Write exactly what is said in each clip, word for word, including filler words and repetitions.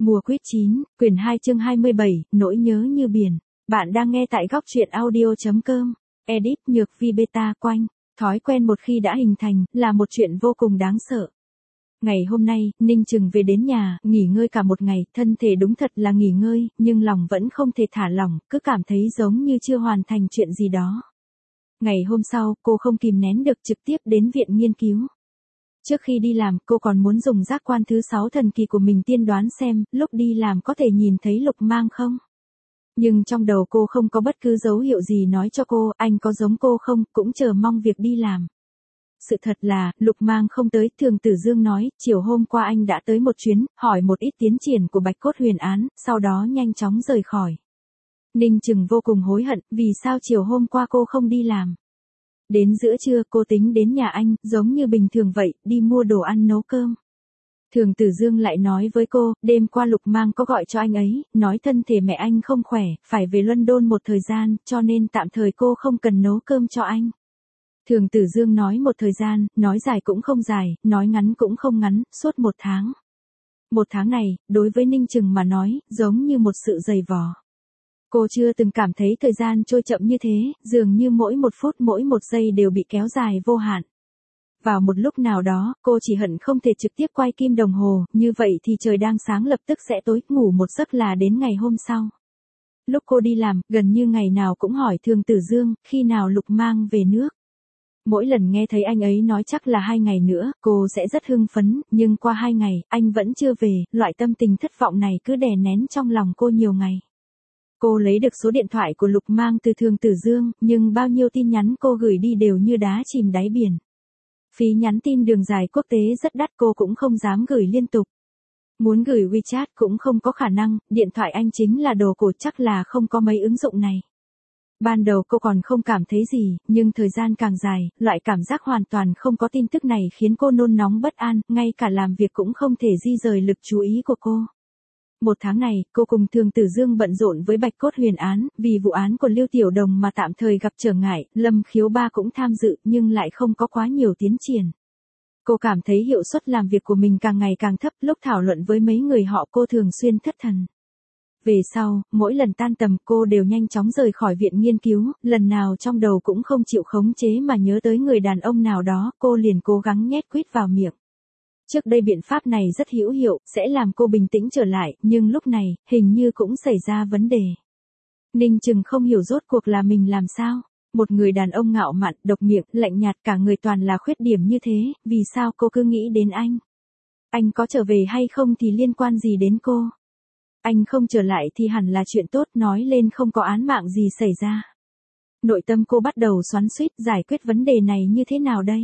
Mùa quýt chín, quyển hai chương hai mươi bảy, nỗi nhớ như biển. Bạn đang nghe tại góc truyện audio.com. Edit Nhược Vi Beta Quanh. Thói quen một khi đã hình thành, là một chuyện vô cùng đáng sợ. Ngày hôm nay, Ninh Trừng về đến nhà, nghỉ ngơi cả một ngày, thân thể đúng thật là nghỉ ngơi, nhưng lòng vẫn không thể thả lỏng, cứ cảm thấy giống như chưa hoàn thành chuyện gì đó. Ngày hôm sau, cô không kìm nén được trực tiếp đến viện nghiên cứu. Trước khi đi làm, cô còn muốn dùng giác quan thứ sáu thần kỳ của mình tiên đoán xem, lúc đi làm có thể nhìn thấy Lục Mang không? Nhưng trong đầu cô không có bất cứ dấu hiệu gì nói cho cô, anh có giống cô không, cũng chờ mong việc đi làm. Sự thật là, Lục Mang không tới, Thường Tử Dương nói, chiều hôm qua anh đã tới một chuyến, hỏi một ít tiến triển của Bạch Cốt Huyền án, sau đó nhanh chóng rời khỏi. Ninh Trừng vô cùng hối hận, vì sao chiều hôm qua cô không đi làm. Đến giữa trưa cô tính đến nhà anh, giống như bình thường vậy, đi mua đồ ăn nấu cơm. Thường Tử Dương lại nói với cô, đêm qua Lục Mang có gọi cho anh ấy, nói thân thể mẹ anh không khỏe, phải về London một thời gian, cho nên tạm thời cô không cần nấu cơm cho anh. Thường Tử Dương nói một thời gian, nói dài cũng không dài, nói ngắn cũng không ngắn, suốt một tháng. Một tháng này, đối với Ninh Trừng mà nói, giống như một sự dày vò. Cô chưa từng cảm thấy thời gian trôi chậm như thế, dường như mỗi một phút mỗi một giây đều bị kéo dài vô hạn. Vào một lúc nào đó, cô chỉ hận không thể trực tiếp quay kim đồng hồ, như vậy thì trời đang sáng lập tức sẽ tối, ngủ một giấc là đến ngày hôm sau. Lúc cô đi làm, gần như ngày nào cũng hỏi Thường Tử Dương, khi nào Lục Mang về nước. Mỗi lần nghe thấy anh ấy nói chắc là hai ngày nữa, cô sẽ rất hưng phấn, nhưng qua hai ngày, anh vẫn chưa về, loại tâm tình thất vọng này cứ đè nén trong lòng cô nhiều ngày. Cô lấy được số điện thoại của Lục Mang từ Thường Tử Dương, nhưng bao nhiêu tin nhắn cô gửi đi đều như đá chìm đáy biển. Phí nhắn tin đường dài quốc tế rất đắt, cô cũng không dám gửi liên tục. Muốn gửi WeChat cũng không có khả năng, điện thoại anh chính là đồ cổ, chắc là không có mấy ứng dụng này. Ban đầu cô còn không cảm thấy gì, nhưng thời gian càng dài, loại cảm giác hoàn toàn không có tin tức này khiến cô nôn nóng bất an, ngay cả làm việc cũng không thể di rời lực chú ý của cô. Một tháng này, cô cùng Thường Tử Dương bận rộn với Bạch Cốt Huyền án, vì vụ án của Lưu Tiểu Đồng mà tạm thời gặp trở ngại, Lâm Khiếu Ba cũng tham dự nhưng lại không có quá nhiều tiến triển. Cô cảm thấy hiệu suất làm việc của mình càng ngày càng thấp, lúc thảo luận với mấy người họ cô thường xuyên thất thần. Về sau, mỗi lần tan tầm cô đều nhanh chóng rời khỏi viện nghiên cứu, lần nào trong đầu cũng không chịu khống chế mà nhớ tới người đàn ông nào đó, cô liền cố gắng nhét quýt vào miệng. Trước đây biện pháp này rất hữu hiệu, sẽ làm cô bình tĩnh trở lại, nhưng lúc này, hình như cũng xảy ra vấn đề. Ninh Trừng không hiểu rốt cuộc là mình làm sao. Một người đàn ông ngạo mạn, độc miệng, lạnh nhạt, cả người toàn là khuyết điểm như thế, vì sao cô cứ nghĩ đến anh? Anh có trở về hay không thì liên quan gì đến cô? Anh không trở lại thì hẳn là chuyện tốt, nói lên không có án mạng gì xảy ra. Nội tâm cô bắt đầu xoắn xuýt, giải quyết vấn đề này như thế nào đây?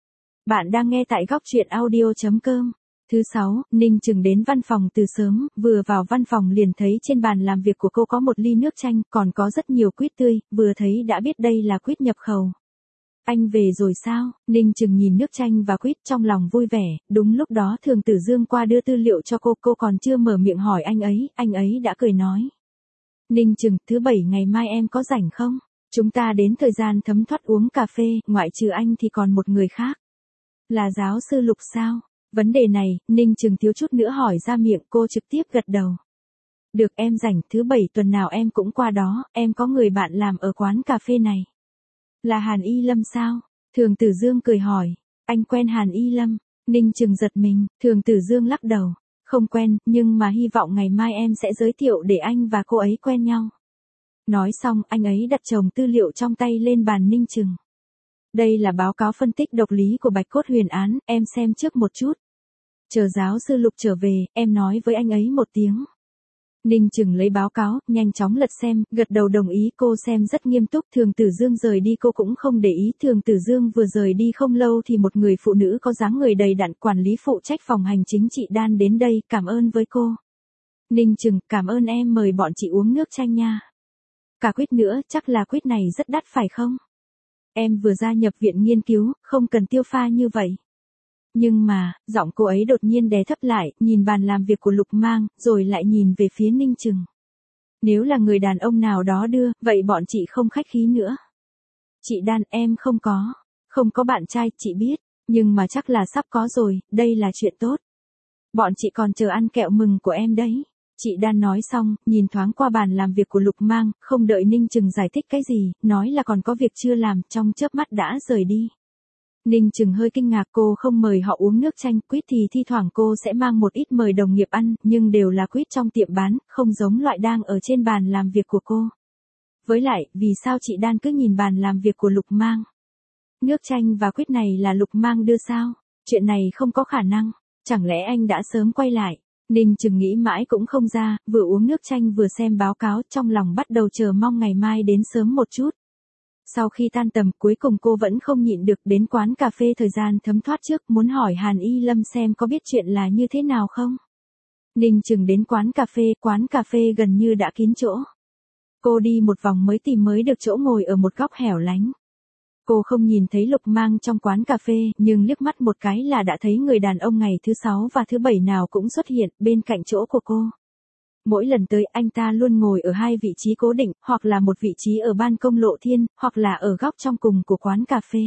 Bạn đang nghe tại góc truyện audio.com. Thứ sáu, Ninh Trừng đến văn phòng từ sớm, vừa vào văn phòng liền thấy trên bàn làm việc của cô có một ly nước chanh, còn có rất nhiều quýt tươi, vừa thấy đã biết đây là quýt nhập khẩu. Anh về rồi sao? Ninh Trừng nhìn nước chanh và quýt trong lòng vui vẻ, đúng lúc đó Thường Tử Dương qua đưa tư liệu cho cô, cô còn chưa mở miệng hỏi anh ấy, anh ấy đã cười nói. Ninh Trừng, thứ bảy ngày mai em có rảnh không? Chúng ta đến thời gian thấm thoát uống cà phê, ngoại trừ anh thì còn một người khác. Là giáo sư Lục sao? Vấn đề này, Ninh Trừng thiếu chút nữa hỏi ra miệng, cô trực tiếp gật đầu. Được, em rảnh, thứ bảy tuần nào em cũng qua đó, em có người bạn làm ở quán cà phê này. Là Hàn Y Lâm sao? Thường Tử Dương cười hỏi. Anh quen Hàn Y Lâm? Ninh Trừng giật mình, Thường Tử Dương lắc đầu. Không quen, nhưng mà hy vọng ngày mai em sẽ giới thiệu để anh và cô ấy quen nhau. Nói xong, anh ấy đặt chồng tư liệu trong tay lên bàn Ninh Trừng. Đây là báo cáo phân tích độc lý của Bạch Cốt Huyền án, em xem trước một chút. Chờ giáo sư Lục trở về, em nói với anh ấy một tiếng. Ninh Trừng lấy báo cáo, nhanh chóng lật xem, gật đầu đồng ý, cô xem rất nghiêm túc. Thường Tử Dương rời đi cô cũng không để ý. Thường Tử Dương vừa rời đi không lâu thì một người phụ nữ có dáng người đầy đặn, quản lý phụ trách phòng hành chính chị Đan đến đây, cảm ơn với cô. Ninh Trừng, cảm ơn em, mời bọn chị uống nước chanh nha. Cả quýt nữa, chắc là quýt này rất đắt phải không? Em vừa gia nhập viện nghiên cứu, không cần tiêu pha như vậy. Nhưng mà, giọng cô ấy đột nhiên đè thấp lại, nhìn bàn làm việc của Lục Mang, rồi lại nhìn về phía Ninh Trừng. Nếu là người đàn ông nào đó đưa, vậy bọn chị không khách khí nữa. Chị Đan, em không có, không có bạn trai, chị biết, nhưng mà chắc là sắp có rồi, đây là chuyện tốt. Bọn chị còn chờ ăn kẹo mừng của em đấy. Chị Đan nói xong, nhìn thoáng qua bàn làm việc của Lục Mang, không đợi Ninh Trừng giải thích cái gì, nói là còn có việc chưa làm, trong chớp mắt đã rời đi. Ninh Trừng hơi kinh ngạc, cô không mời họ uống nước chanh, quýt thì thi thoảng cô sẽ mang một ít mời đồng nghiệp ăn, nhưng đều là quýt trong tiệm bán, không giống loại đang ở trên bàn làm việc của cô. Với lại, vì sao chị Đan cứ nhìn bàn làm việc của Lục Mang? Nước chanh và quýt này là Lục Mang đưa sao? Chuyện này không có khả năng, chẳng lẽ anh đã sớm quay lại? Ninh Trừng nghĩ mãi cũng không ra, vừa uống nước chanh vừa xem báo cáo, trong lòng bắt đầu chờ mong ngày mai đến sớm một chút. Sau khi tan tầm, cuối cùng cô vẫn không nhịn được đến quán cà phê thời gian thấm thoát trước, muốn hỏi Hàn Y Lâm xem có biết chuyện là như thế nào không. Ninh Trừng đến quán cà phê, quán cà phê gần như đã kín chỗ. Cô đi một vòng mới tìm mới được chỗ ngồi ở một góc hẻo lánh. Cô không nhìn thấy Lục Mang trong quán cà phê, nhưng liếc mắt một cái là đã thấy người đàn ông ngày thứ sáu và thứ bảy nào cũng xuất hiện bên cạnh chỗ của cô. Mỗi lần tới anh ta luôn ngồi ở hai vị trí cố định, hoặc là một vị trí ở ban công lộ thiên, hoặc là ở góc trong cùng của quán cà phê.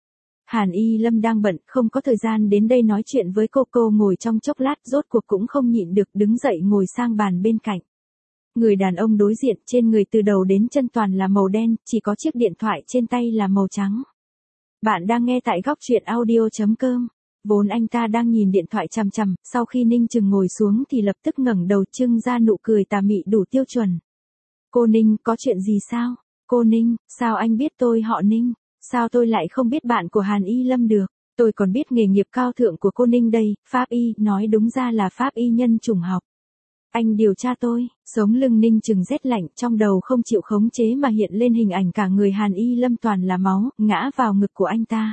Hàn Y Lâm đang bận, không có thời gian đến đây nói chuyện với cô. Cô ngồi trong chốc lát, rốt cuộc cũng không nhịn được đứng dậy ngồi sang bàn bên cạnh. Người đàn ông đối diện, trên người từ đầu đến chân toàn là màu đen, chỉ có chiếc điện thoại trên tay là màu trắng. Bạn đang nghe tại góc truyện audio chấm com. Vốn anh ta đang nhìn điện thoại chằm chằm, sau khi Ninh Trừng ngồi xuống thì lập tức ngẩng đầu trưng ra nụ cười tà mị đủ tiêu chuẩn. Cô Ninh, có chuyện gì sao? Cô Ninh, sao anh biết tôi họ Ninh? Sao tôi lại không biết bạn của Hàn Y Lâm được? Tôi còn biết nghề nghiệp cao thượng của cô Ninh đây, pháp y, nói đúng ra là pháp y nhân chủng học. Anh điều tra tôi, sống lưng Ninh Trừng rét lạnh, trong đầu không chịu khống chế mà hiện lên hình ảnh cả người Hàn Y Lâm toàn là máu, ngã vào ngực của anh ta.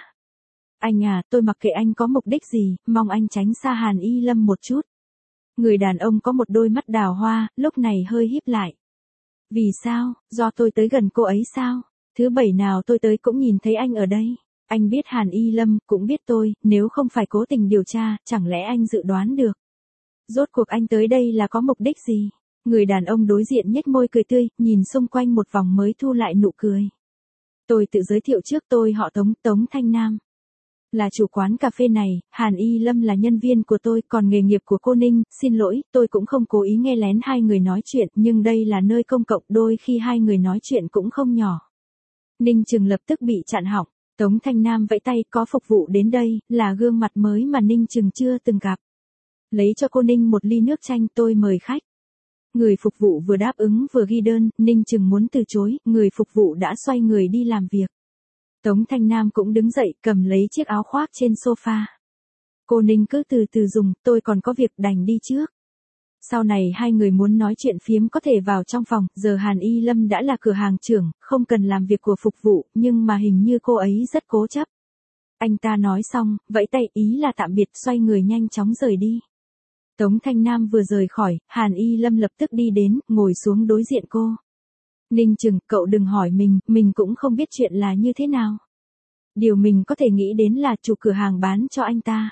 Anh à, tôi mặc kệ anh có mục đích gì, mong anh tránh xa Hàn Y Lâm một chút. Người đàn ông có một đôi mắt đào hoa, lúc này hơi híp lại. Vì sao, do tôi tới gần cô ấy sao? Thứ bảy nào tôi tới cũng nhìn thấy anh ở đây. Anh biết Hàn Y Lâm, cũng biết tôi, nếu không phải cố tình điều tra, chẳng lẽ anh dự đoán được? Rốt cuộc anh tới đây là có mục đích gì? Người đàn ông đối diện nhếch môi cười tươi, nhìn xung quanh một vòng mới thu lại nụ cười. Tôi tự giới thiệu trước, tôi họ Tống, Tống Thanh Nam. Là chủ quán cà phê này, Hàn Y Lâm là nhân viên của tôi, còn nghề nghiệp của cô Ninh, xin lỗi, tôi cũng không cố ý nghe lén hai người nói chuyện, nhưng đây là nơi công cộng, đôi khi hai người nói chuyện cũng không nhỏ. Ninh Trừng lập tức bị chặn họng, Tống Thanh Nam vẫy tay, có phục vụ đến đây, là gương mặt mới mà Ninh Trừng chưa từng gặp. Lấy cho cô Ninh một ly nước chanh, tôi mời khách. Người phục vụ vừa đáp ứng vừa ghi đơn, Ninh Trừng muốn từ chối, người phục vụ đã xoay người đi làm việc. Tống Thanh Nam cũng đứng dậy, cầm lấy chiếc áo khoác trên sofa. Cô Ninh cứ từ từ dùng, tôi còn có việc đành đi trước. Sau này hai người muốn nói chuyện phiếm có thể vào trong phòng, giờ Hàn Y Lâm đã là cửa hàng trưởng, không cần làm việc của phục vụ, nhưng mà hình như cô ấy rất cố chấp. Anh ta nói xong, vẫy tay ý là tạm biệt, xoay người nhanh chóng rời đi. Tống Thanh Nam vừa rời khỏi, Hàn Y Lâm lập tức đi đến, ngồi xuống đối diện cô. Ninh Trừng, cậu đừng hỏi mình, mình cũng không biết chuyện là như thế nào. Điều mình có thể nghĩ đến là chủ cửa hàng bán cho anh ta.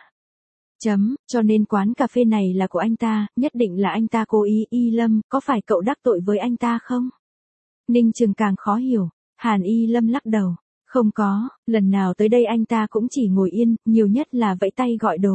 Chấm, cho nên quán cà phê này là của anh ta, nhất định là anh ta cố ý. Y Lâm, có phải cậu đắc tội với anh ta không? Ninh Trừng càng khó hiểu, Hàn Y Lâm lắc đầu. Không có, lần nào tới đây anh ta cũng chỉ ngồi yên, nhiều nhất là vẫy tay gọi đồ.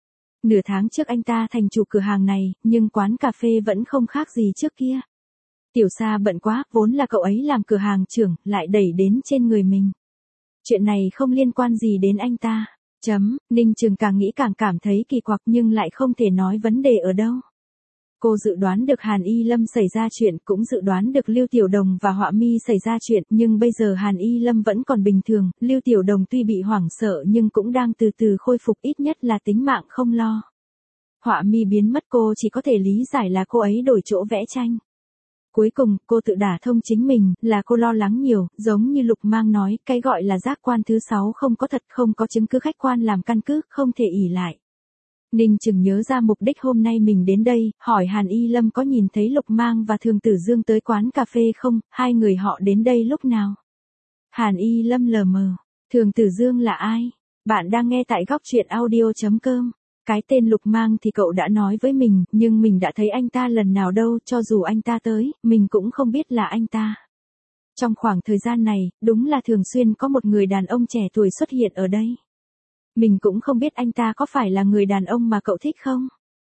Nửa tháng trước anh ta thành chủ cửa hàng này, nhưng quán cà phê vẫn không khác gì trước kia. Tiểu Sa bận quá, vốn là cậu ấy làm cửa hàng trưởng, lại đẩy đến trên người mình. Chuyện này không liên quan gì đến anh ta. Chấm, Ninh Trừng càng nghĩ càng cảm thấy kỳ quặc nhưng lại không thể nói vấn đề ở đâu. Cô dự đoán được Hàn Y Lâm xảy ra chuyện, cũng dự đoán được Lưu Tiểu Đồng và Họa Mi xảy ra chuyện, nhưng bây giờ Hàn Y Lâm vẫn còn bình thường, Lưu Tiểu Đồng tuy bị hoảng sợ nhưng cũng đang từ từ khôi phục, ít nhất là tính mạng không lo. Họa Mi biến mất, cô chỉ có thể lý giải là cô ấy đổi chỗ vẽ tranh. Cuối cùng, cô tự đả thông chính mình, là cô lo lắng nhiều, giống như Lục Mang nói, cái gọi là giác quan thứ sáu không có thật, không có chứng cứ khách quan làm căn cứ, không thể ỷ lại. Ninh Trừng nhớ ra mục đích hôm nay mình đến đây, hỏi Hàn Y Lâm có nhìn thấy Lục Mang và Thường Tử Dương tới quán cà phê không, hai người họ đến đây lúc nào? Hàn Y Lâm lờ mờ, Thường Tử Dương là ai? Bạn đang nghe tại góc truyện audio chấm com. Cái tên Lục Mang thì cậu đã nói với mình, nhưng mình đã thấy anh ta lần nào đâu, cho dù anh ta tới, mình cũng không biết là anh ta. Trong khoảng thời gian này, đúng là thường xuyên có một người đàn ông trẻ tuổi xuất hiện ở đây. Mình cũng không biết anh ta có phải là người đàn ông mà cậu thích không?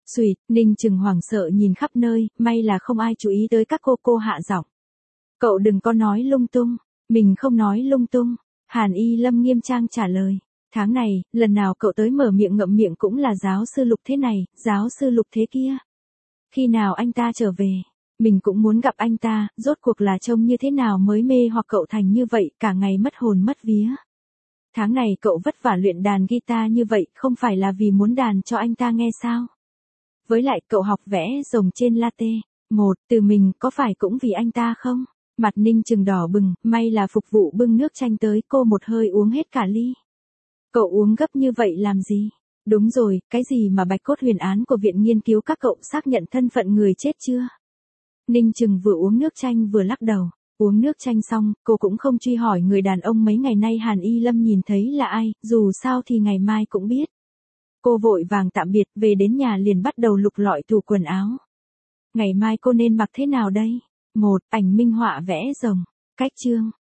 Xùi, Ninh Trừng hoảng sợ nhìn khắp nơi, may là không ai chú ý tới các cô cô hạ giọng. Cậu đừng có nói lung tung, mình không nói lung tung, Hàn Y Lâm nghiêm trang trả lời. Tháng này, lần nào cậu tới mở miệng ngậm miệng cũng là giáo sư Lục thế này, giáo sư Lục thế kia. Khi nào anh ta trở về, mình cũng muốn gặp anh ta, rốt cuộc là trông như thế nào mới mê hoặc cậu thành như vậy, cả ngày mất hồn mất vía. Tháng này cậu vất vả luyện đàn guitar như vậy, không phải là vì muốn đàn cho anh ta nghe sao? Với lại cậu học vẽ rồng trên latte, một, từ mình có phải cũng vì anh ta không? Mặt Ninh Trừng đỏ bừng, may là phục vụ bưng nước chanh tới, cô một hơi uống hết cả ly. Cậu uống gấp như vậy làm gì? Đúng rồi, cái gì mà bạch cốt huyền án của viện nghiên cứu các cậu xác nhận thân phận người chết chưa? Ninh Trừng vừa uống nước chanh vừa lắc đầu. Uống nước chanh xong, cô cũng không truy hỏi người đàn ông mấy ngày nay Hàn Y Lâm nhìn thấy là ai, dù sao thì ngày mai cũng biết. Cô vội vàng tạm biệt, về đến nhà liền bắt đầu lục lọi tủ quần áo. Ngày mai cô nên mặc thế nào đây? Một, ảnh minh họa vẽ rồng. Cách chương.